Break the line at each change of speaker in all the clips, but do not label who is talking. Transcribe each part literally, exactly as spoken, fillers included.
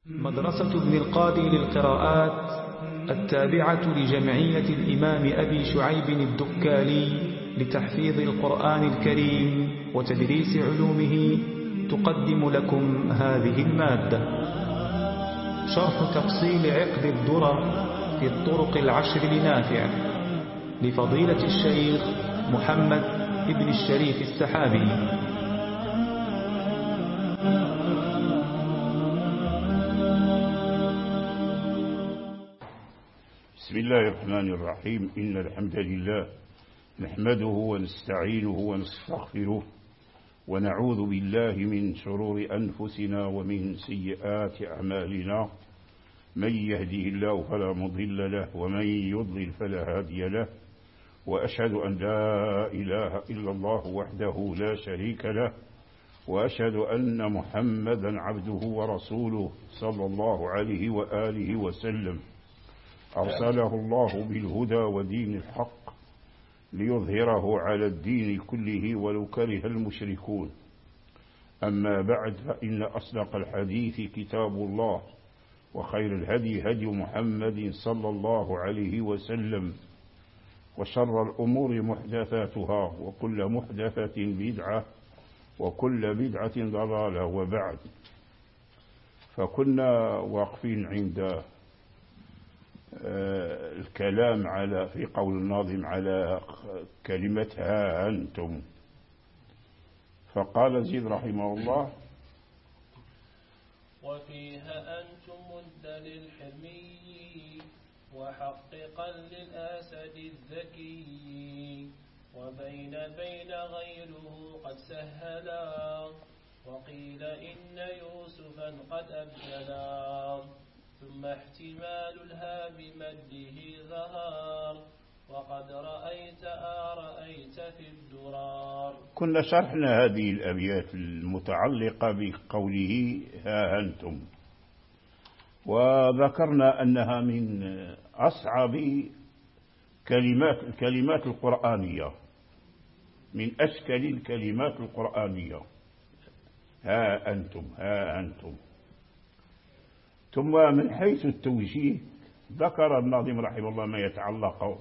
مدرسة ابن القادر للقراءات التابعة لجمعية الإمام أبي شعيب الدكالي لتحفيظ القرآن الكريم وتدريس علومه تقدم لكم هذه المادة. شرح تفصيل عقد الدرر في الطرق العشر لنافع لفضيلة الشيخ محمد ابن الشريف السحابي.
بسم الله الرحمن الرحيم. إن الحمد لله نحمده ونستعينه ونستغفره ونعوذ بالله من شرور أنفسنا ومن سيئات أعمالنا. من يهده الله فلا مضل له ومن يضلل فلا هادي له، وأشهد أن لا إله إلا الله وحده لا شريك له، وأشهد أن محمدا عبده ورسوله صلى الله عليه وآله وسلم. أرسله الله بالهدى ودين الحق ليظهره على الدين كله ولو كره المشركون. أما بعد، فإن أصدق الحديث كتاب الله، وخير الهدي هدي محمد صلى الله عليه وسلم، وشر الأمور محدثاتها، وكل محدثة بدعة، وكل بدعة ضلالة. وبعد، فكنا واقفين عند الكلام على في قول الناظم على كلمة ها أنتم. فقال زيد رحمه الله:
وفيها أنتم مد للحمي وحققا للأسد الذكي، وبين بين غيره قد سهلا، وقيل إن يوسفا قد أبدلا، ثم احتمال الها بمده ظهر، وقد رأيت آرأيت في الدرار.
كنا شرحنا هذه الأبيات المتعلقة بقوله ها أنتم، وذكرنا أنها من أصعب كلمات الكلمات القرآنية، من أشكال الكلمات القرآنية. ها أنتم ها أنتم. ثم من حيث التوجيه ذكر الناظم رحمه الله ما يتعلق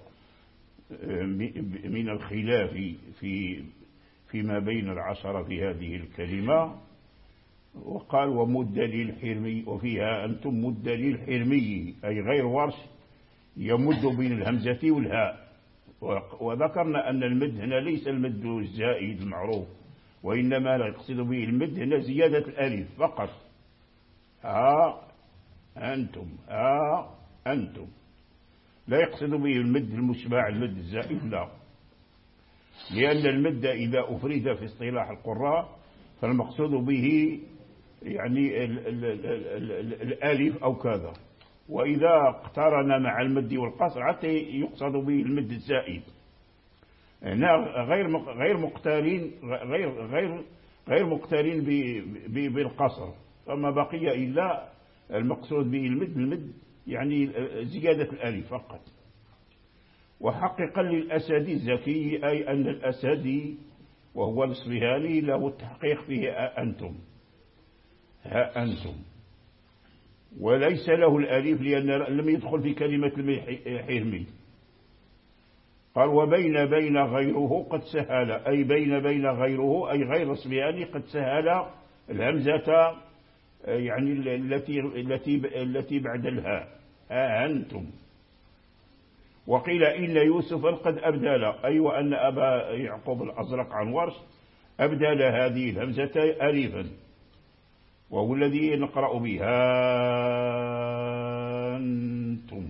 من الخلاف في فيما بين العشرة في هذه الكلمة، وقال: ومد للحرمي، وفيها أنتم مد للحرمي، أي غير ورش يمد بين الهمزة والهاء. وذكرنا أن المد هنا ليس المد الزائد المعروف، وإنما يقصد به المد هنا زيادة الألف فقط. ها أنتم ها أنتم، لا يقصد به المد المشبع المد الزائد، لا، لأن المد إذا أفرد في اصطلاح القراء فالمقصود به يعني ال ال ال ال ال الألف أو كذا، وإذا اقترن مع المد والقصر حتى يقصد به المد الزائد. هنا غير غير مقترين غير غير غير مقترين بالقصر، فما بقي إلا المقصود به المد المد يعني زيادة الألف فقط. وحققا للأسد الذكي، أي أن الأسد وهو الإصفهاني له التحقيق فيه أنتم ها أنتم، وليس له الألف لأن لم يدخل في كلمة الحرمي. قال: وبين بين غيره قد سهل، أي بين بين غيره أي غير الإصفهاني قد سهل الهمزة يعني التي التي التي بعد الهاء ها أنتم. وقيل إن يوسف قد أبدل، أي وأن أبا يعقوب الأزرق عن ورش أبدل هذه الهمزة ألفا، وهو الذي نقرأ بها أنتم.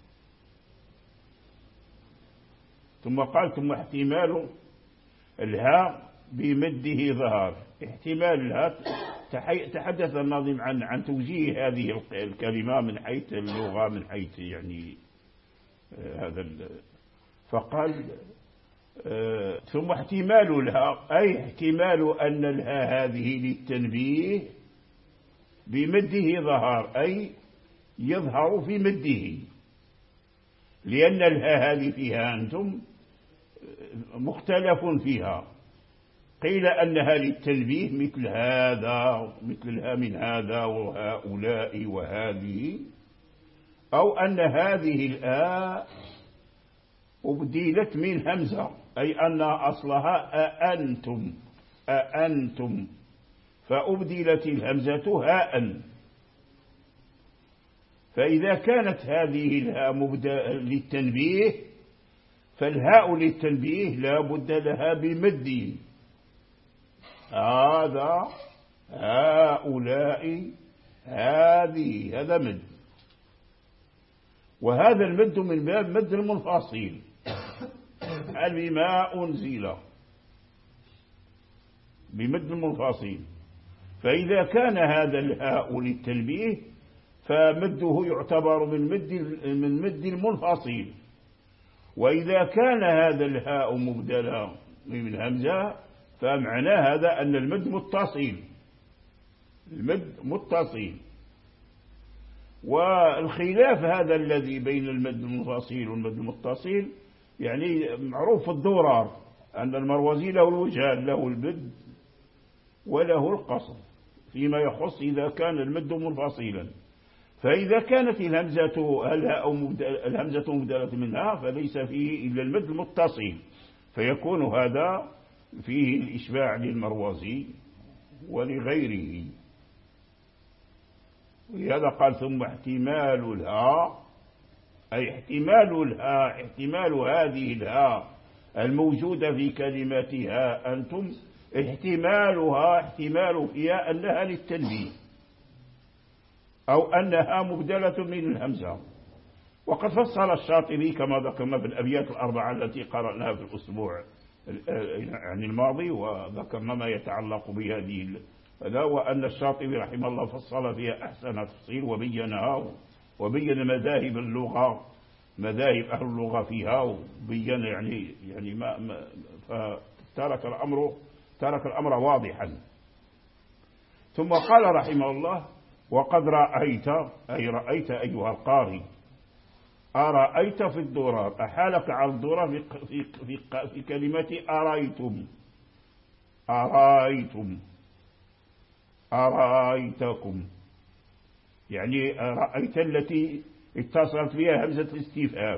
ثم قال: ثم احتمال الهاء بمده ظهر. احتمال الهاء تحدث الناظم عن عن توجيه هذه الكلمة من حيث اللغة، من حيث يعني هذا. فقال: ثم احتمال الهاء، أي احتمال أن الهاء هذه للتنبيه بمده ظهر، أي يظهر في مده، لأن الهاء هذه فيها أنتم مختلف فيها. قيل أنها للتنبيه مثل هذا مثل الها من هذا وهؤلاء وهذه، أو أن هذه الآ أبدلت من همزة، أي أن أصلها أأنتم أأنتم فأبدلت الهمزة هاء. فإذا كانت هذه الهاء للتنبيه فالهاء للتنبيه لا بد لها بمد، هذا هؤلاء هذه، هذا مد، وهذا المد من باب مد المنفصل بما أنزل بمد المنفصل. فإذا كان هذا الهاء للتنبيه فمده يعتبر من مد من مد المنفصل، وإذا كان هذا الهاء مبدلا من همزة فمعنى هذا أن المد متصل، المد متصل. والخلاف هذا الذي بين المد المنفصل والمد المتصل يعني معروف في الدورار، أن المروزي له الوجهان، له المد وله القصر فيما يخص إذا كان المد منفصلا. فإذا كانت الهمزة الهاء الهمزة مبدلة منها فليس فيه إلا المد المتصل، فيكون هذا فيه الإشباع للمروزي ولغيره. ولهذا قال ثم احتمال الهاء، أي احتمال الهاء احتمال هذه الهاء الموجودة في كلماتها أنتم، احتمالها احتمال فيها أنها للتنبيه أو أنها مبدلة من الهمزة. وقد فصل الشاطبي كما ذكرنا في الأبيات الأربعة التي قرأناها في الأسبوع يعني الماضي، وذكرنا ما يتعلق بهذه هذا، وأن الشاطبي رحمه الله فصل فيها أحسن تفصيل وبينها وبين مذاهب اللغة مذاهب أهل اللغة فيها، وبين يعني يعني ما, ما فترك الأمر ترك الأمر واضحا. ثم قال رحمه الله وقد رأيت، أي رأيت أيها القارئ، أرأيت في الدورار، أحالك على الدورار في, في, في, في كلمة أرأيتم أرأيتم أرأيتكم، يعني رأيت التي اتصلت بها همزة الاستفهام،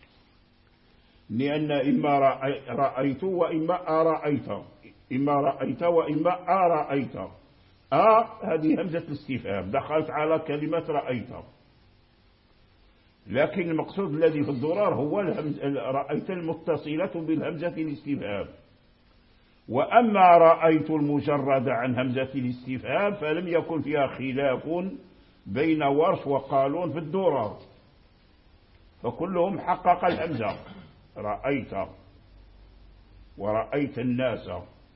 لأن إما رأيت وإما أرأيت، إما رأيت وإما أرأيت. أ هذه همزة الاستفهام دخلت على كلمة رأيت، لكن المقصود الذي في الضرار هو رأيت المتصلة بالهمزة الاستفهام. وأما رأيت المجرد عن همزة الاستفهام فلم يكن فيها خلاف بين ورش وقالون في الضرار، فكلهم حقق الهمزة، رأيت ورأيت الناس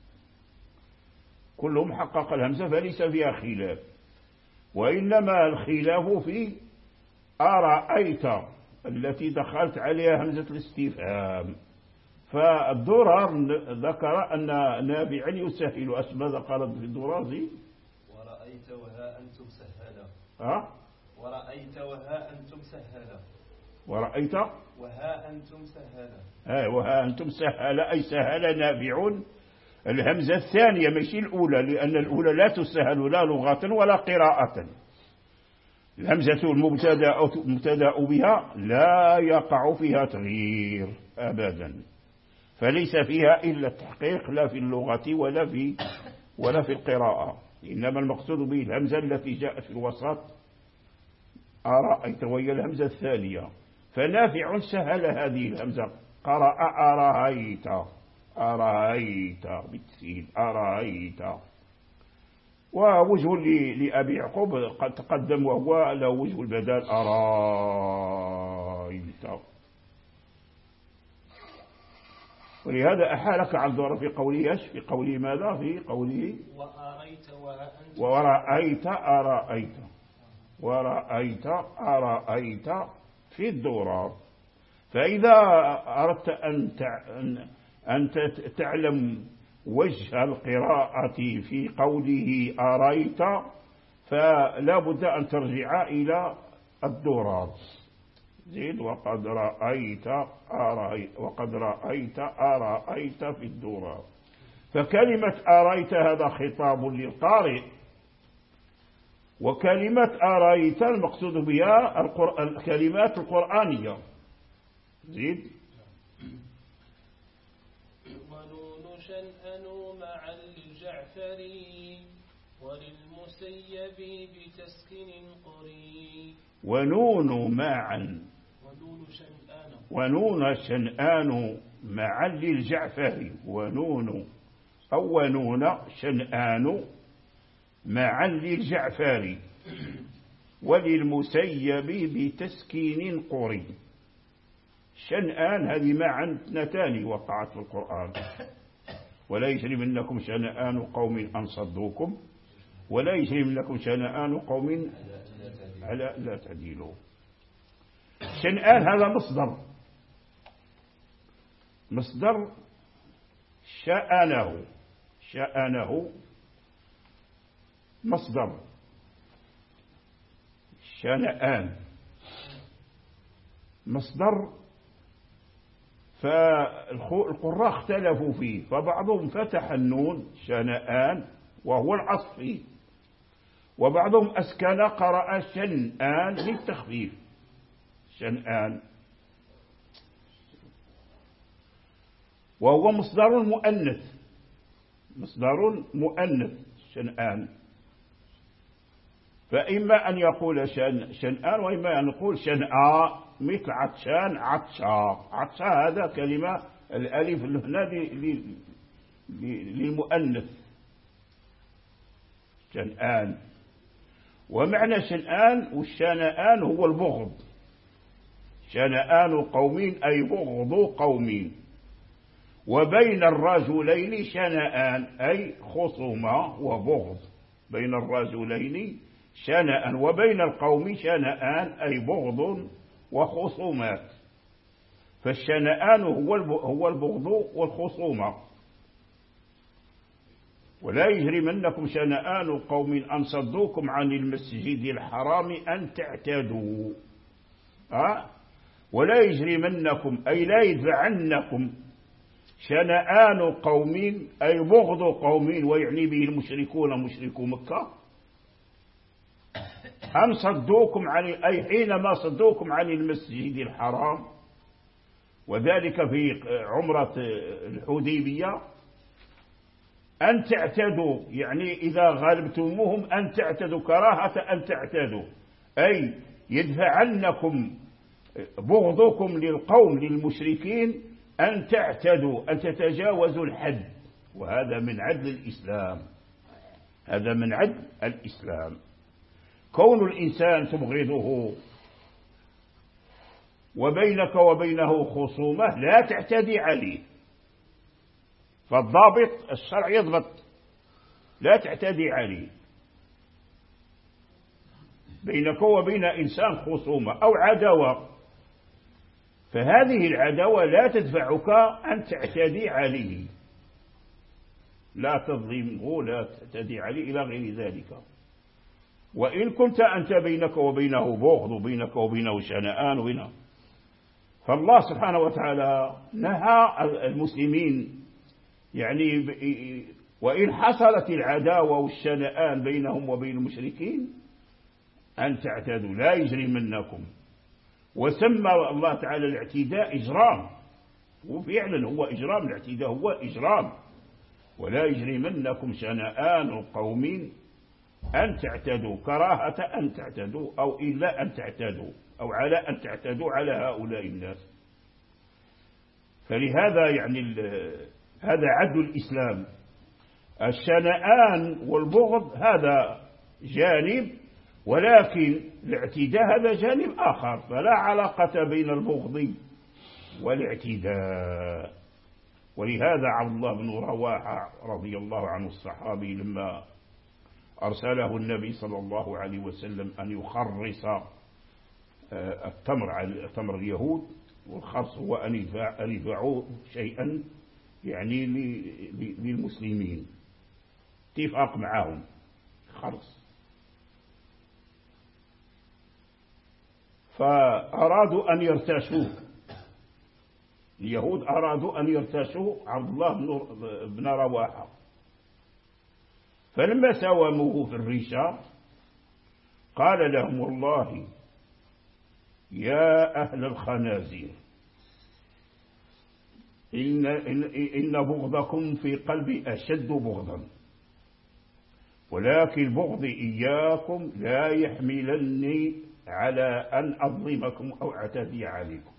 كلهم حقق الهمزة فليس فيها خلاف، وإنما الخلاف في أرأيت التي دخلت عليها همزة الاستفهام. فالدرار ذكر أن نافعا يسهل أسماء قالت في الدرازي
ورأيت وها أنتم سهلا
أه؟
ورأيت وها أنتم سهلا
ورأيت
وها أنتم سهلا
آه وها أنتم سهلا، أي سهل نافع الهمزة الثانية مش الأولى، لأن الأولى لا تسهل لا لغة ولا قراءة. الهمزة المبتدأ بها لا يقع فيها تغيير أبدا، فليس فيها إلا التحقيق لا في اللغة ولا في ولا في القراءة، إنما المقصود به الهمزة التي جاءت في الوسط أرأيت وهي الهمزة الثانية. فنافع سهل هذه الهمزة، قرأ أرأيت أرأيت بالتسهيل أرأيت. ووجه لأبي يعقوب قد تقدم وهو له وجه البدال أرأيت. ولهذا أحالك عن الدور في قوله إيش؟ في قوله ماذا؟ في قوله
وأرأيت وأنت
ورأيت أرأيت ورأيت أرأيت في الدورار. فإذا أردت أن أن تعلم وجه القراءة في قوله أرأيت فلا بد أن ترجع إلى الدورار. زيد وقد رأيت أرأيت وقد رأيت أرأيت في الدورار. فكلمة أريت هذا خطاب للقارئ، وكلمة أريت المقصود بها الكلمات القرآنية. زيد.
ونون شنأن معا للجعفري وللمسيب بتسكين قري.
ونون معا
ونون شنآن
ونون شنآن معا للجعفري. ونون أو ونون شنآن معا للجعفري وللمسيب بتسكين قري. شنآن هذه معا اثنتان وقعت في القرآن. ولا يجرمنكم شنآن قوم أن صدوكم ولا يجرمنكم شنآن قوم على لا تعديلوا. شنآن هذا مصدر مصدر شأنه شأنه مصدر شنآن مصدر. فالقراء اختلفوا فيه، فبعضهم فتح النون شنآن وهو الأصل فيه، وبعضهم أسكن قرأ شنآن للتخفيف. شنآن وهو مصدر مؤنث مصدر مؤنث شنآن. فإما أن يقول شن شنآن وإما أن يقول شنآ، مثل عطشان عطشا. عطشا هذا كلمة الألف هنا للمؤنث شنآن. ومعنى شنآن والشنآن هو البغض. شنآن قوم أي بغض قوم. وبين الرجلين شنآن أي خصومة وبغض. بين الرجلين شنآن وبين القوم شنآن أي بغض وخصومات. فالشنآن هو البغض والخصومة. ولا يجرمنكم شنآن قوم أن صدوكم عن المسجد الحرام أن تعتدوا. أه؟ ولا يجرمنكم أي لا يدفعنكم شنآن قوم أي بغض قوم، ويعني به المشركون مشركو مكة، أن صدوكم عن أي حينما صدوكم عن المسجد الحرام، وذلك في عمرة الحديبية، أن تعتدوا يعني إذا غلبتموهم أن تعتدوا كراهة أن تعتدوا، أي يدفعنكم بغضكم للقوم للمشركين أن تعتدوا، أن تتجاوزوا الحد. وهذا من عدل الإسلام، هذا من عدل الإسلام. كون الإنسان تبغضه وبينك وبينه خصومة لا تعتدي عليه، فالضابط الشرع يضبط لا تعتدي عليه. بينك وبين إنسان خصومة أو عداوة، فهذه العداوة لا تدفعك أن تعتدي عليه، لا تظلمه لا تعتدي عليه إلى غير ذلك. وإن كنت أنت بينك وبينه بغض وبينك وبينه شنآن وبينه، فالله سبحانه وتعالى نهى المسلمين يعني وإن حصلت العداوة والشنآن بينهم وبين المشركين أن تعتدوا لا يجرمنكم. وسمى الله تعالى الاعتداء إجرام، وفعلا هو إجرام، الاعتداء هو إجرام. ولا يجرمنكم شنآن قوم أن تعتدوا كراهة أن تعتدوا أو إلا أن تعتدوا أو على أن تعتدوا على هؤلاء الناس. فلهذا يعني هذا عدل الإسلام. الشنآن والبغض هذا جانب، ولكن الاعتداء هذا جانب آخر، فلا علاقة بين البغض والاعتداء. ولهذا عبد الله بن رواحة رضي الله عنه الصحابي لما أرسله النبي صلى الله عليه وسلم أن يخرص التمر على تمر اليهود، والخرص هو أن يدفعوا شيئا يعني للمسلمين، اتفاق معهم خرص. فأرادوا أن يرتشوه اليهود أرادوا أن يرتشوا عبد الله بن رواحة، فلما ساوموه في الريشة قال لهم والله يا أهل الخنازير إن, إن, إن بغضكم في قلبي أشد بغضا، ولكن بغضي إياكم لا يحملني على أن أظلمكم أو أعتدي عليكم.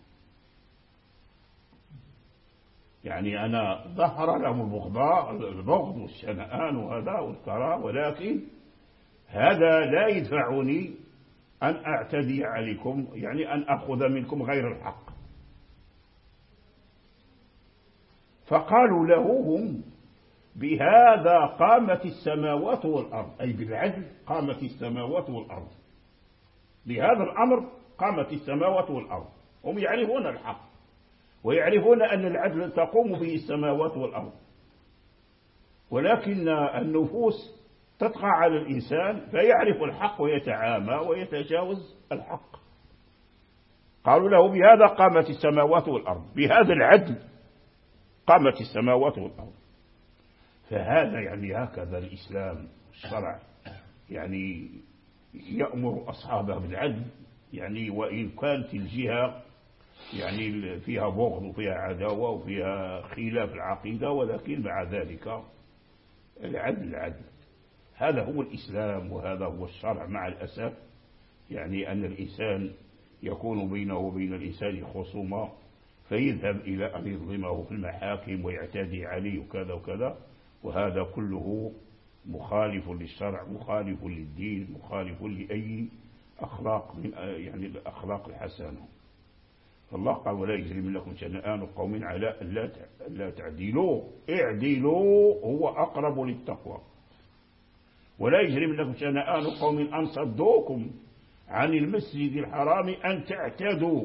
يعني أنا ظهر لهم البغضاء البغض والشنآن وهذا والكراء، ولكن هذا لا يدفعني أن أعتدي عليكم، يعني أن أخذ منكم غير الحق. فقالوا له هم بهذا قامت السماوات والأرض، أي بالعدل قامت السماوات والأرض، بهذا الأمر قامت السماوات والأرض. هم يعرفون الحق ويعرفون أن العدل تقوم به السماوات والأرض، ولكن النفوس تطغى على الإنسان فيعرف الحق ويتعامى ويتجاوز الحق. قالوا له بهذا قامت السماوات والأرض، بهذا العدل قامت السماوات والأرض. فهذا يعني هكذا الإسلام الشرع، يعني يأمر أصحابه بالعدل، يعني وإن كانت الجهة يعني فيها بغض وفيها عداوة وفيها خلاف العقيدة، ولكن مع ذلك العدل العدل. هذا هو الإسلام وهذا هو الشرع. مع الأسف يعني أن الإنسان يكون بينه وبين الإنسان خصومة فيذهب إلى أن يظلمه في المحاكم ويعتدي عليه وكذا وكذا، وهذا كله مخالف للشرع، مخالف للدين، مخالف لأي أخلاق من يعني الأخلاق الحسنة. فالله قال ولا يجرمنكم شنآن قوم على ألا تعدلوا اعدلوا هو أقرب للتقوى. ولا يجرمنكم شنآن قوم أن صدوكم عن المسجد الحرام أن تعتدوا.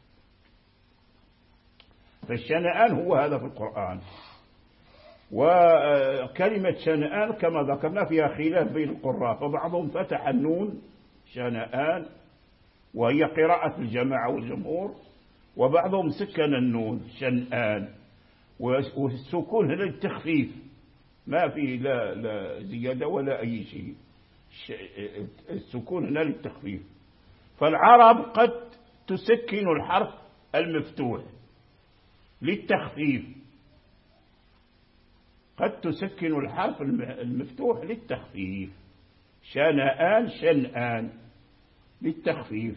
فالشنآن هو هذا في القرآن. وكلمة شنآن كما ذكرنا فيها خلاف بين القراء، فبعضهم فتح النون شنآن وهي قراءة الجماعة والجمهور، وبعضهم سكن النون شنآن، والسكون هنا التخفيف ما فيه لا, لا زيادة ولا أي شيء، السكون هنا للتخفيف. فالعرب قد تسكن الحرف المفتوح للتخفيف، قد تسكن الحرف المفتوح للتخفيف، شنآن شنآن للتخفيف،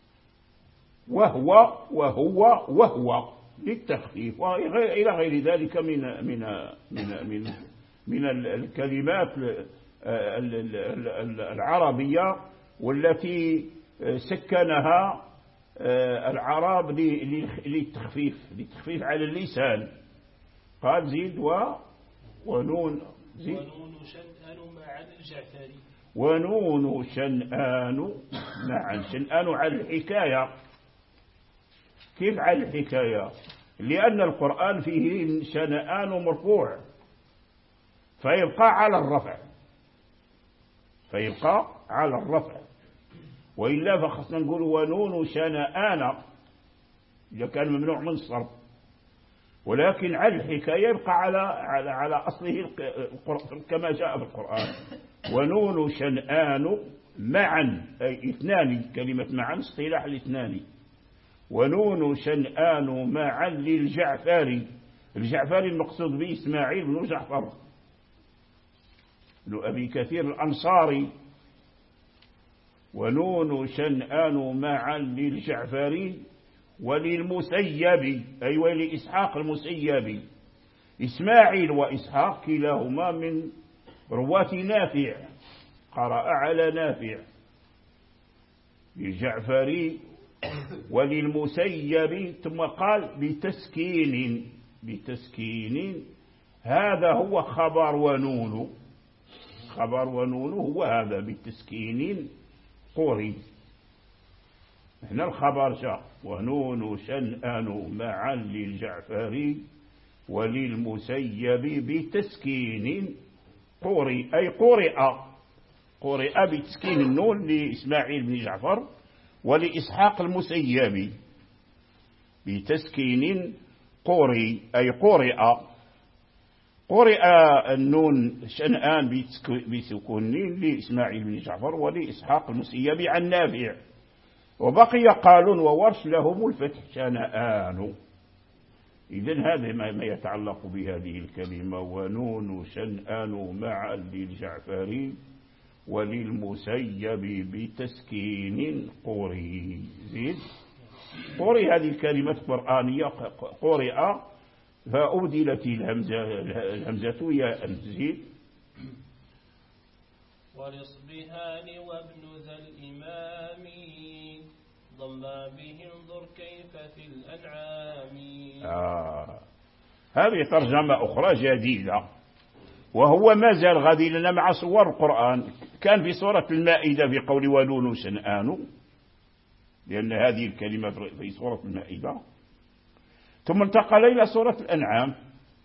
وهو وهو وهو للتخفيف، وإلى غير ذلك من من من من من الكلمات العربية والتي سكنها العرب للتخفيف للتخفيف على اللسان. قال زيد و ونون زيد
ونون شنآن مع الجعفري،
ونون شنآن مع شنآن على الحكاية. كيف على الحكاية؟ لأن القرآن فيه شنآن مرفوع فيبقى على الرفع، فيبقى على الرفع، وإلا فخصنا نقول ونون شنآن إذا كان ممنوع من الصرف، ولكن على الحكاية يبقى على على على أصله كما جاء في القرآن. ونون شنآن معا أي اثنان، كلمة معا اصطلاح الاثنان. ونون شنآن معا للجعفري، الجعفري المقصود به إسماعيل بن جعفر بن أبي كثير الأنصاري. ونون شنآن معا للجعفري وللمسيب أي ولإسحاق المسيب. إسماعيل وإسحاق كلاهما من رواة نافع، قرأ على نافع. للجعفري وللمسيب، ثم قال بتسكين بتسكين هذا هو خبر ونون، خبر ونون هو هذا بتسكين قري. هنا الخبر جاء ونون شنآن معا للجعفري وللمسيب بتسكين قري أي قرئ، قرئ بتسكين النون لإسماعيل بن جعفر ولإسحاق المسيب بتسكين قوري أي قرئ. قرئ النون شنآن بسكون لإسماعيل بن جعفر ولإسحاق المسيبي عن نافع، وبقي قالون وورش لهم الفتح شنآن. إذن هذا ما يتعلق بهذه الكلمة. ونون شنآن معا للجعفري وللمسيب بتسكين قري. زيد قري هذه الكلمة قرآنية قرئ فأبدلت الهمزة الهمزة ياء. زيد
ولصبهان وابن ذا الإمام ضما به انظر كيف في الأنعام.
آه. هذه ترجمة أخرى جديدة، وهو ما زال غادي لنا مع صور القرآن. كان في سورة المائدة في قول ونون شنآن، لأن هذه الكلمة في سورة المائدة، ثم انتقل إلى سورة الأنعام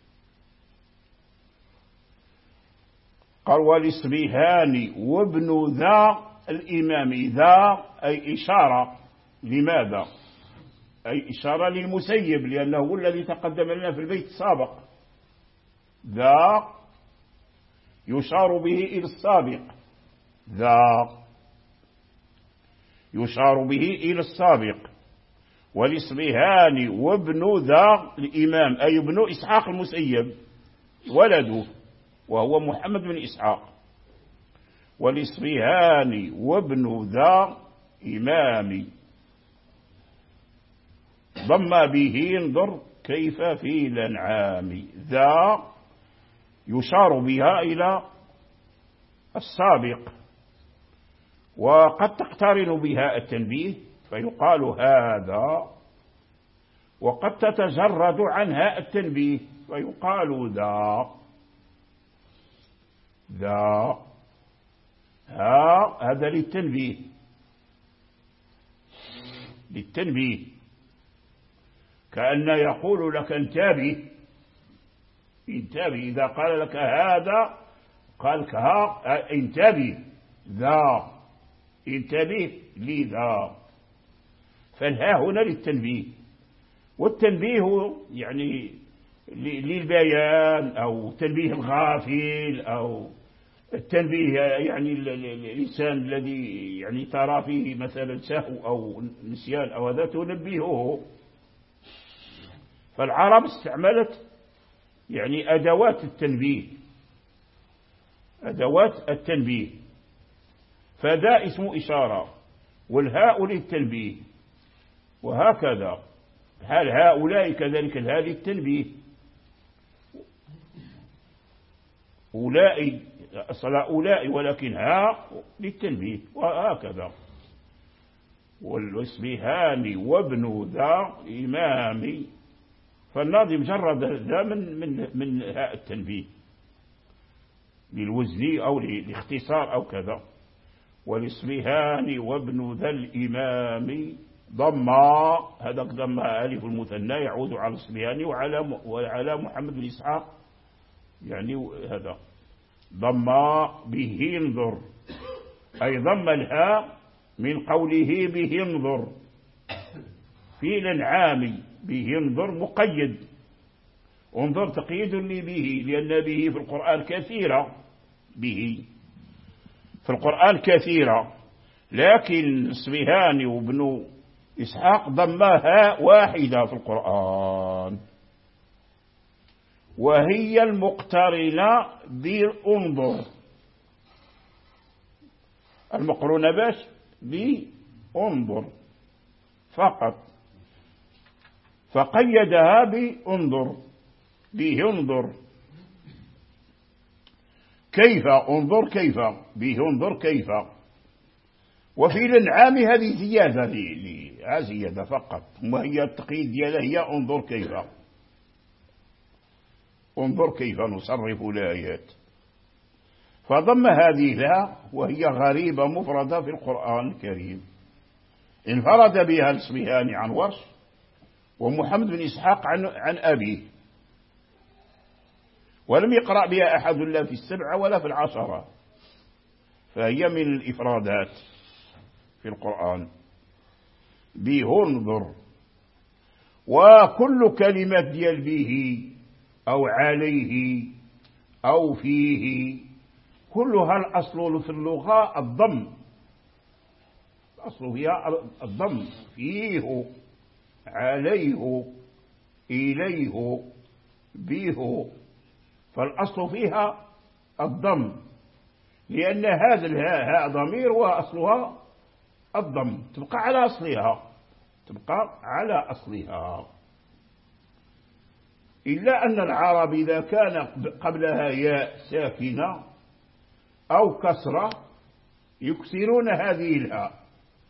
قال ولصبهان وابن ذا الإمام. ذا أي إشارة. لماذا؟ أي إشارة للمسيب، لأنه هو الذي تقدم لنا في البيت السابق. ذا يشار به إلى السابق. ذا يشار به إلى السابق. ولصبهان وابن ذا الإمام أي ابن إسحاق المسيب ولده، وهو محمد بن إسحاق. ولصبهان وابن ذا إمام ضم به انظر كيف في الأنعام. ذا يشار بها إلى السابق، وقد تقترن بها التنبيه فيقال هذا، وقد تتجرد عنها التنبيه فيقال ذا. ذا ها هذا للتنبيه للتنبيه كأن يقول لك انتبه انتبه. إذا قال لك هذا قال لك ها انتبه. ذا انتبه لذا. فالها هنا للتنبيه، والتنبيه يعني للبيان أو تنبيه الغافل أو التنبيه يعني الإنسان الذي يعني ترى فيه مثلا سهو أو نسيان أو هذا تنبهه. فالعرب استعملت يعني أدوات التنبيه أدوات التنبيه فذا اسم إشارة والهاء للتنبيه، وهكذا حال هؤلاء كذلك الهاء للتنبيه. أولئك أصل أولئك ولكن هاء للتنبيه وهكذا. والاسمهان وابن ذا إمام، فالناظم جرد ذا من من من هاء التنبيه للوزن أو لاختصار أو كذا. والاسمهان وابن ذا الإمام ضما، هذا ضما ألف المثنى يعود على الاسمهان وعلى وعلى محمد بن إسحاق، يعني هذا ضما به انظر أي ضم الهاء من قوله به انظر في الأنعام. به انظر مقيد، انظر تقييد لي به، لأن به في القرآن كثيرة، به في القرآن كثيرة، لكن اسمهان وابن إسحاق ضمها واحدة في القرآن، وهي المقترنة بانظر، المقرونة باش بانظر فقط، فقيدها بانظر به انظر كيف انظر كيف به انظر كيف. وفي الانعام هذه زيادة لي زيادة فقط، وهي التقييد ديالها هي انظر كيف، انظر كيف نصرف الآيات. فضم هذه لا وهي غريبة مفردة في القرآن الكريم، انفرد بها الاسمهاني عن ورش ومحمد بن إسحاق عن, عن أبيه، ولم يقرأ بها أحد لا في السبعة ولا في العشرة، فهي من الإفرادات في القرآن. به انظر وكل كلمة ديال به أو عليه أو فيه كلها الأصل في اللغة الضم، الأصل هي الضم، فيه عليه إليه به، فالأصل فيها الضم، لأن هذا الهاء ضمير وأصلها الضم، تبقى على أصلها، تبقى على أصلها. إلا أن العرب إذا كان قبلها ياء ساكنة أو كسرة يكسرون هذه الهاء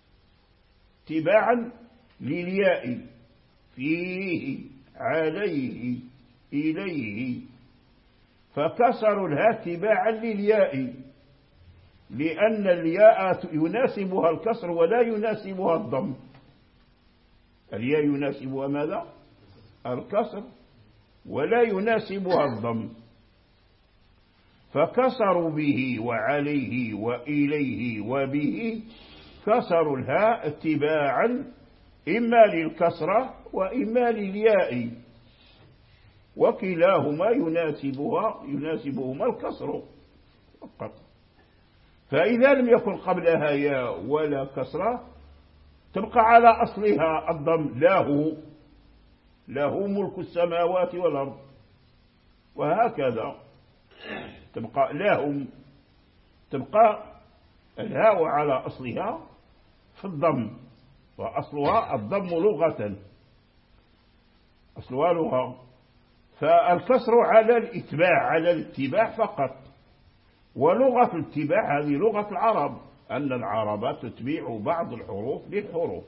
تباعا للياء، فيه عليه إليه، فكسروا الهاء تباعا للياء، لأن الياء يناسبها الكسر ولا يناسبها الضم. الياء يناسبها ماذا؟ الكسر، ولا يناسبها الضم، فكسروا به وعليه وإليه وبه، كسروا الهاء اتباعا إما للكسرة وإما للياء، وكلاهما يناسبها يناسبهما الكسر فقط. فإذا لم يكن قبلها ياء ولا كسرة تبقى على أصلها الضم، له له ملك السماوات والأرض، وهكذا تبقى لهم، تبقى الهاء على أصلها في الضم، وأصلها الضم لغة، أصلها لغة. فالكسر على الاتباع، على الاتباع فقط، ولغة الاتباع هذه لغة العرب، أن العرب تتبع بعض الحروف للحروف،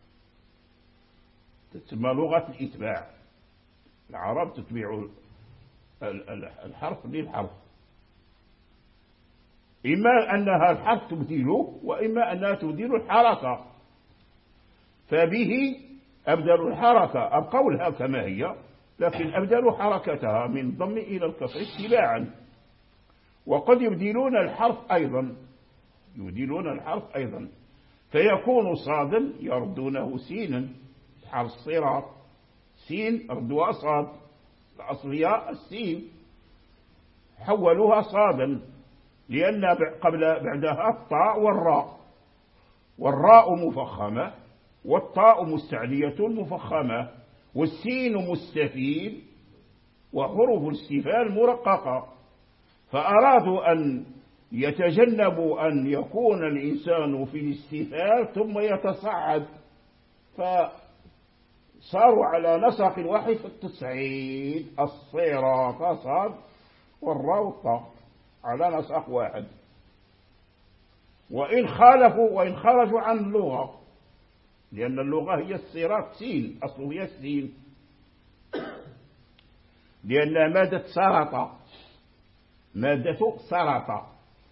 تسمى لغة الاتباع. العرب تتبع الحرف للحرف، إما أنها الحرف تبدله وإما أنها تبدل الحركة، فبه أبدلوا الحركة، أبقوا لها كما هي لكن أبدلوا حركتها من الضم إلى الكسر اتباعا. وقد يبدلون الحرف أيضا، يبدلون الحرف أيضا، فيكون صادا يردونه سينا، حرف الصراط سين ردوها صاد، الأصلية السين حولوها صادا، لأن قبل بعدها الطاء والراء، والراء مفخمة والطاء مستعلية مفخمة، والسين مستفيل وحروف الاستفال مرققة، فأرادوا أن يتجنبوا أن يكون الإنسان في الاستفال ثم يتصعد، فصاروا على نسق واحد في التصعيد، الصراط صاد والراء والطاء على نسق واحد. وإن خالفوا وإن خرجوا عن اللغة، لأن اللغة هي الصراط سين، أصله هي السين، لأن مادة سرط، مادة سرط،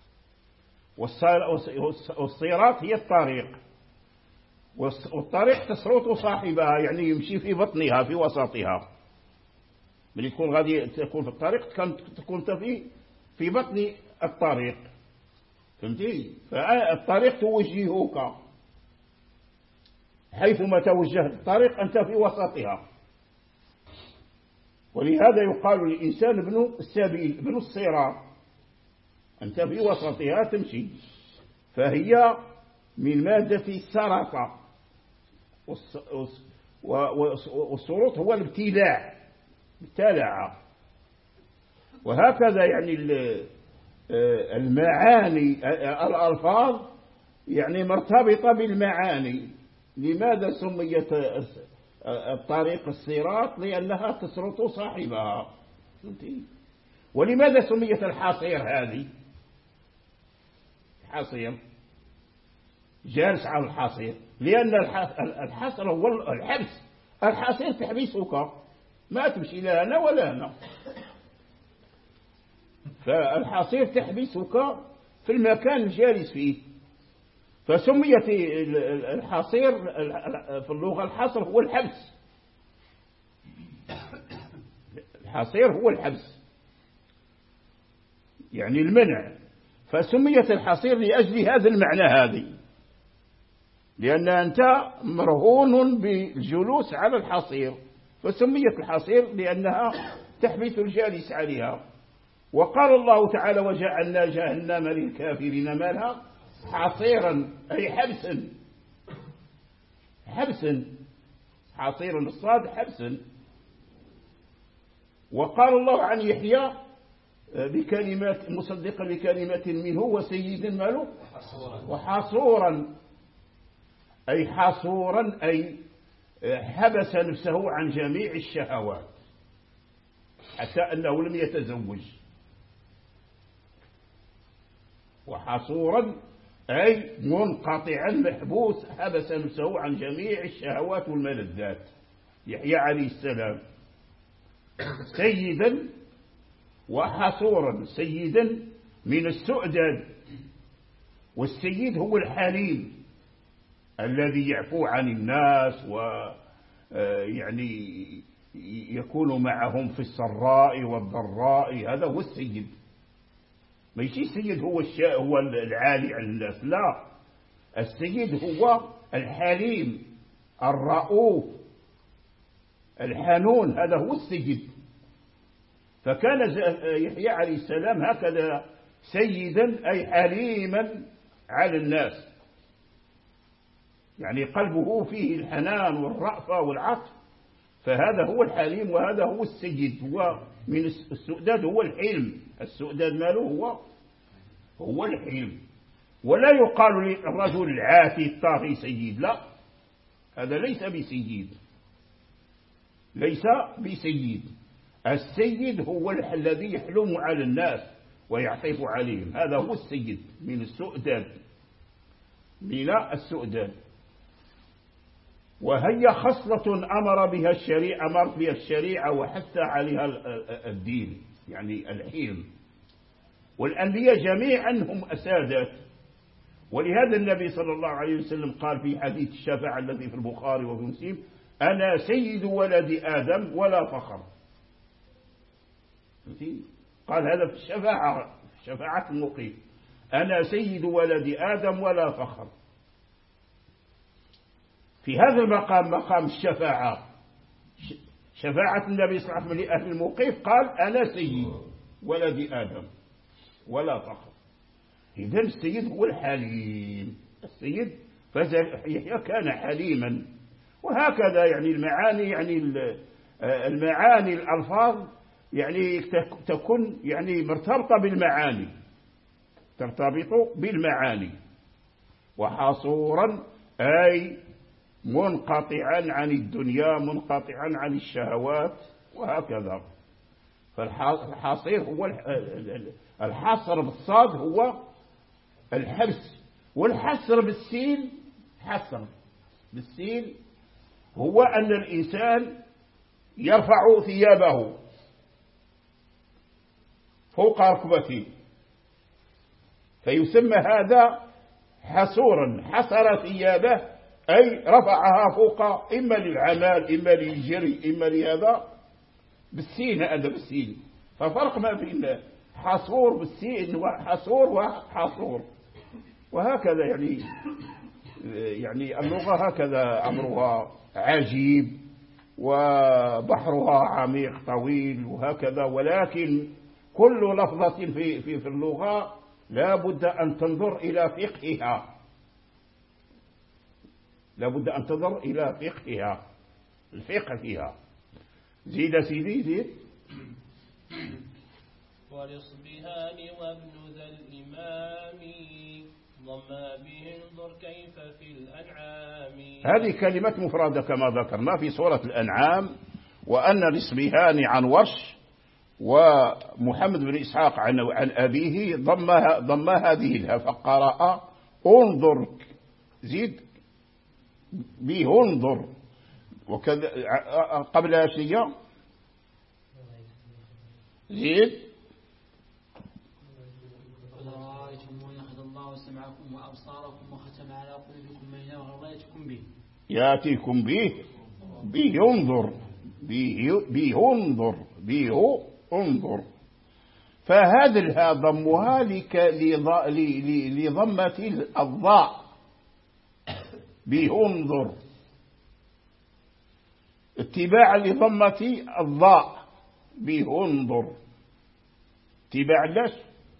والصراط هي الطريق، والطريق تسرط صاحبها، يعني يمشي في بطنها في وسطها، من يكون غادي تكون في الطريق تكون في في بطن الطريق، فهمتي؟ فالطريق توجهك حيثما توجهت الطريق أنت في وسطها، ولهذا يقال للإنسان ابن السبيل، ابن الصراط، أنت في وسطها تمشي، فهي من مادة السرطة، والسروط هو الابتلاع، ابتلع. وهكذا يعني المعاني، الألفاظ يعني مرتبطة بالمعاني. لماذا سميت الطريق الصراط؟ لأنها تسرط صاحبها. ولماذا سميت الحصير هذه؟ حصير جالس على الحصير، لأن الحصر هو الحبس، الحصير تحبسك، ما تمشي لا هنا ولا هنا، فالحصير تحبسك في المكان الجالس فيه، فسميت الحصير في اللغة الحصر هو الحبس، الحصير هو الحبس يعني المنع، فسميت الحصير لأجل هذا المعنى هذه. لأن أنت مرهون بالجلوس على الحصير، فسميت الحصير لأنها تحبس الجالس عليها. وقال الله تعالى وجعلنا جهنم للكافرين مالها حصيرا، أي حبسا، حبسا، حصيرا الصاد حبسا. وقال الله عن يحيى بكلمات مصدقا بكلمات منه وسيد ماله وحصورا، أي حصورا أي حبس نفسه عن جميع الشهوات حتى أنه لم يتزوج. وحصورا أي منقطعا محبوس، حبس نفسه عن جميع الشهوات والملذات. يحيى عليه السلام سيدا وحصورا، سيدا من السؤدد، والسيد هو الحليم الذي يعفو عن الناس ويعني يكون معهم في السراء والضراء، هذا هو السيد. ما يجي السيد هو الشاء هو العالي على الناس، لا، السيد هو الحليم الرؤوف الحنون، هذا هو السيد. فكان يحيى عليه السلام هكذا سيدا أي حليما على الناس، يعني قلبه فيه الحنان والرأفة والعطف، فهذا هو الحليم وهذا هو السيد. هو من السؤداد، هو الحلم، السؤداد ماله هو هو الحلم. ولا يقال للرجل العافي الطاغي سيد، لا، هذا ليس بسيد، ليس بسيد. السيد هو الذي يحلم على الناس ويعطف عليهم، هذا هو السيد من السؤداد، من السؤداد. وهي خصلة أمر بها الشريعة، أمر بها الشريعة وحث عليها الدين، يعني الحلم. والأنبياء جميعا هم أسادات، ولهذا النبي صلى الله عليه وسلم قال في حديث الشفاعة الذي في البخاري وفي مسلم: أنا سيد ولد آدم ولا فخر. قال هذا في الشفاعة، شفاعة المقيم، أنا سيد ولد آدم ولا فخر. في هذا المقام، مقام الشفاعة، شفاعة النبي صلى الله عليه وسلم لأهل الموقف، قال أنا سيد ولد آدم ولا فخر. إذن السيد هو الحليم، السيد فيحيى كان حليما. وهكذا يعني المعاني، يعني المعاني الألفاظ يعني تكون يعني مرتبطة بالمعاني، ترتبط بالمعاني. وحصورا أي منقطعا عن الدنيا، منقطعا عن الشهوات، وهكذا. فالحصير هو الحصر بالصاد هو الحبس، والحصر بالسين، حصر بالسين هو أن الإنسان يرفع ثيابه فوق ركبته، فيسمى هذا حصورا، حصر ثيابه أي رفعها فوق، إما للعمال إما للجري إما لهذا، بالسين، هذا بالسين. ففرق ما بين حصور بالسين وحصور وحصور. وهكذا يعني يعني اللغة هكذا أمرها عجيب وبحرها عميق طويل وهكذا. ولكن كل لفظة في في في اللغة لا بد أن تنظر إلى فقهها، لا بد أن تنظر إلى فقهها، الفقه فيها. زيد سيدي زيد.
ولصبهان وابن ذا الإمام ضما به انظر كيف في الأنعام.
هذه كلمة مفردة كما ذكرنا في سورة الأنعام. وأن لصبهان عن ورش ومحمد بن إسحاق عن عن أبيه ضمها ضم هذه الها، فقرأ انظر، زيد به انظر، وكذا قبل شيء زيد
وأبصاركم وختم على قلوبكم من غوايتكم به،
ياتيكم به به انظر، به به انظر، به انظر. فهذا الها ضمها لضمة الضاء، به انظر اتباعا لضمة الضاء به انظر اتباع ليش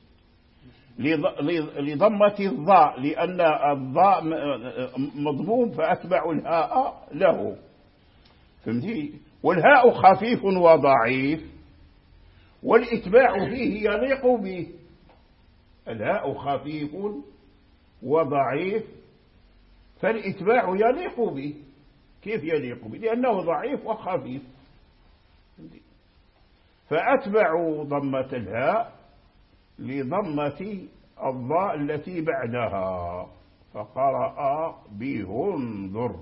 لضمة الضاء لأن الضاء مضموم فأتبع الهاء له فهمتي والهاء خفيف وضعيف والإتباع فيه يليق به الهاء خفيف وضعيف فالإتباع يليق به كيف يليق به لأنه ضعيف وخفيف فأتبع ضمة الهاء لضمة الضاء التي بعدها فقرأ بهنظر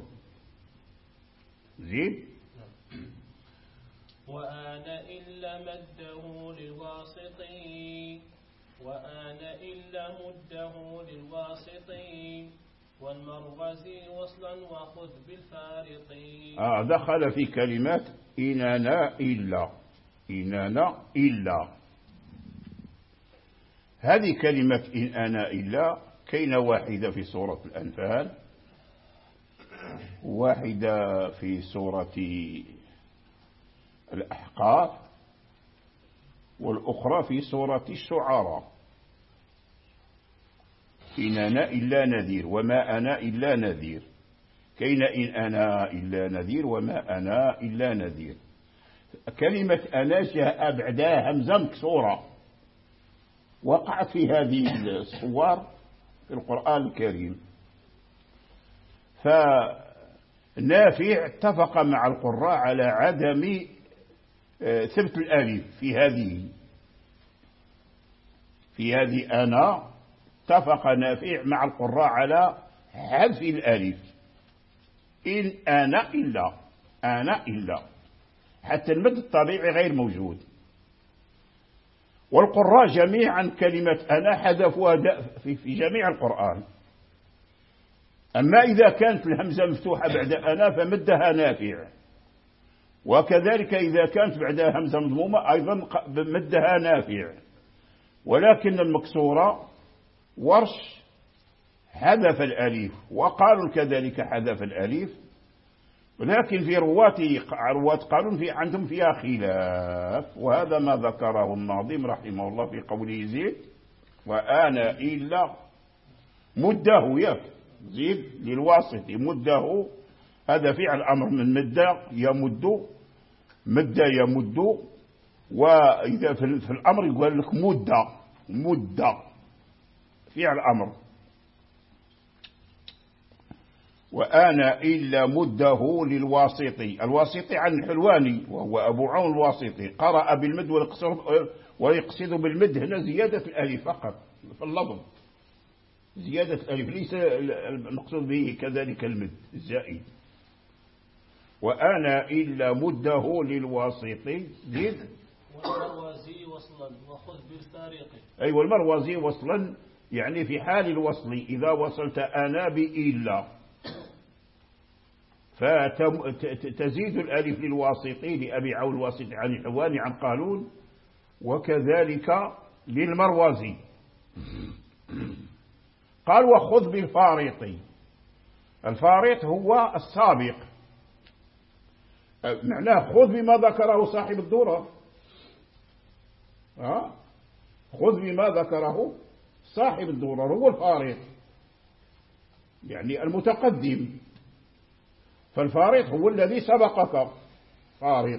زيد
وآن إلا مده للواسط وآن إلا مده للواسط والمروزي وصلا وخذ بالفارق
آه دخل في كلمات إننا إلا إننا إلا هذه كلمة إن أنا إلا كاين واحدة في سورة الأنفال واحدة في سورة الأحقاف والأخرى في سورة الشعراء إن أنا إلا نذير وما أنا إلا نذير كاين إن أنا إلا نذير وما أنا إلا نذير كلمة أنا جاء بعدها همزة مكسورة وقعت في هذه الصور في القرآن الكريم فنافع اتفق مع القراء على عدم ثبت الألف في هذه في هذه أنا اتفق نافع مع القراء على حذف الألف إن أنا إلا أنا إلا حتى المد الطبيعي غير موجود والقراء جميعا كلمة أنا حذفوها في جميع القرآن أما إذا كانت الهمزة مفتوحة بعد أنا فمدها نافع وكذلك إذا كانت بعدها همزة مضمومة أيضا مدها نافع ولكن المكسورة ورش حذف الأليف وقالوا كذلك حذف الأليف ولكن في رواة رواة قالوا في عندهم فيها خلاف وهذا ما ذكره الناظم رحمه الله في قوله زيد وأنا إلا مده يك زيد للواسط مده هذا فعل أمر من مد يمد مد يمد وإذا في الأمر يقول لك مدة مدة فعل أمر وأنا إلا مده للواسطي الواسطي عن الحلواني وهو أبو عون الواسطي قرأ بالمد ويقصد بالمد هنا زيادة الألف فقط في اللفظ زيادة الألف ليس المقصود به كذلك المد الزائد وأنا إلا مده للواسطي زيد
والمروزي وصلا وخذ بالفارق
أي أيوة والمروزي وصلا يعني في حال الوصل إذا وصلت أنا بإلا فتزيد الألف للواسطي لأبي عون الواسطي عن الحواني عن قالون وكذلك للمروزي قال وخذ بالفارط الفارط هو السابق معناه خذ بما ذكره صاحب الدورة ها خذ بما ذكره صاحب الدورة هو الفارط يعني المتقدم فالفارط هو الذي سبقك فارط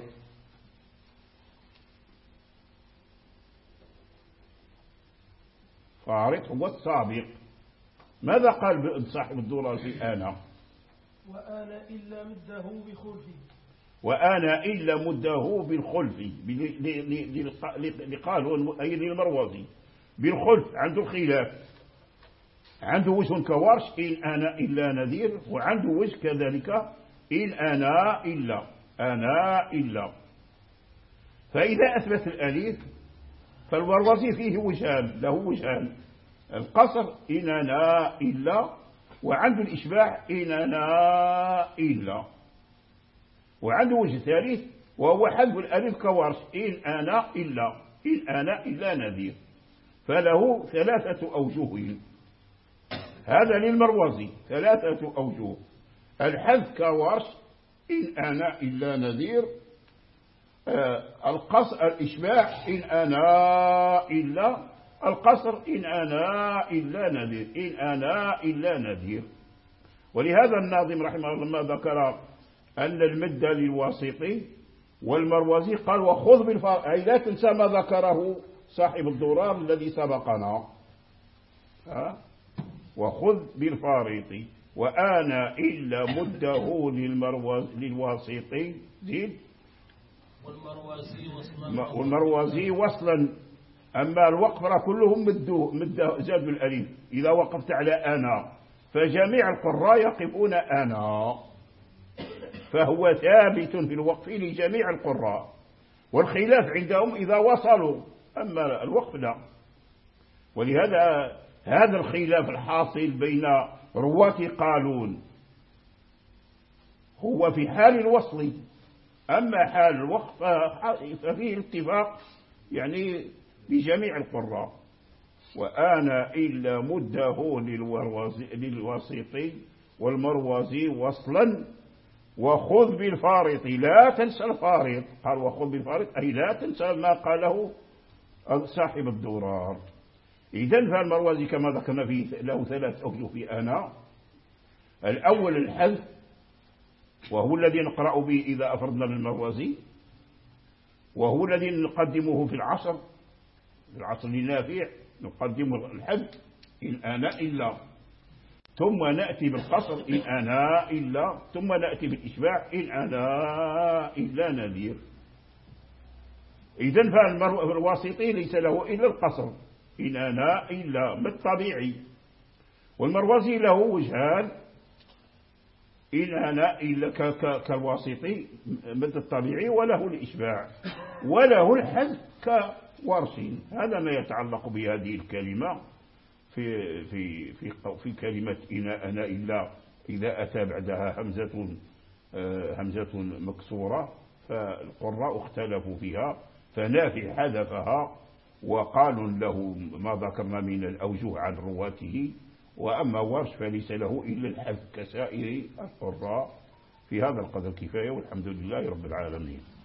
فارط هو السابق ماذا قال صاحب الدورة في أنا
وأنا إلا مده بخلفي
وأنا إلا مده بالخلف لقالوا أي للمروزي بالخلف عنده خلاف عنده وجه كورش إن أنا إلا نذير وعنده وجه كذلك إن أنا إلا أنا إلا فإذا أثبت الأليف فالمروزي فيه وجهان له وجهان القصر إن أنا إلا وعنده الإشباع إن أنا إلا وعنده وجه ثالث وهو حذف الألف كورش إن أنا إلا إن أنا إلا نذير فله ثلاثة أوجه هذا للمروزي ثلاثة أوجه الحذف كورش إن أنا إلا نذير. آه القصر الإشباع إن أنا إلا القصر إن أنا إلا نذير إن أنا إلا نذير. ولهذا الناظم رحمه الله لما ذكر أن المد للواسطي والمروزي قال وخذ بالفارق، أي لا تنسى ما ذكره صاحب الدرار الذي سبقنا. ها؟ وخذ بالفارق وأنا إلا مده للواسطي زيد
والمروزي وصلا
والمروزي وصلا. أما الوقف كلهم مدوه مده زاد بالألف إذا وقفت على أنا، فجميع القراء يقفون أنا، فهو ثابت في الوقف لجميع القراء، والخلاف عندهم إذا وصلوا، أما الوقف لا. ولهذا هذا الخلاف الحاصل بين رواة قالون هو في حال الوصل، أما حال الوقف ففيه اتفاق يعني لجميع القراء. وأنا إلا مده للواسطي والمروزي وصلا وخذ بالفارط، لا تنسى الفارط. قال وخذ بالفارط أي لا تنسى ما قاله صاحب الدرار. إذن فالمروزي كما ذكرنا فيه له ثلاث أوجه في أنا. الأول الحذف وهو الذي نقرأ به إذا أفردنا للمروزي، وهو الذي نقدمه في العصر في العصر النافع نقدم الحذف إن أنا إلا، ثم نأتي بالقصر إن أنا إلا، ثم نأتي بالإشباع إن أنا إلا نذير. إذن فالواسطي ليس له إلا القصر إن أنا إلا بالطبيعي، والمروزي له وجهان إن أنا إلا كالواسطي مثل الطبيعي، وله الإشباع وله الحذف كورش. هذا ما يتعلق بهذه الكلمة في في في في كلمة إن أنا إلا إذا أتى بعدها همزة همزة مكسورة، فالقراء اختلفوا فيها، فنافع حذفها وقالوا له ما ذكرنا من الأوجه عن رواته، وأما ورش فليس له إلا الحذف كسائر القراء. في هذا القدر كفاية، والحمد لله رب العالمين.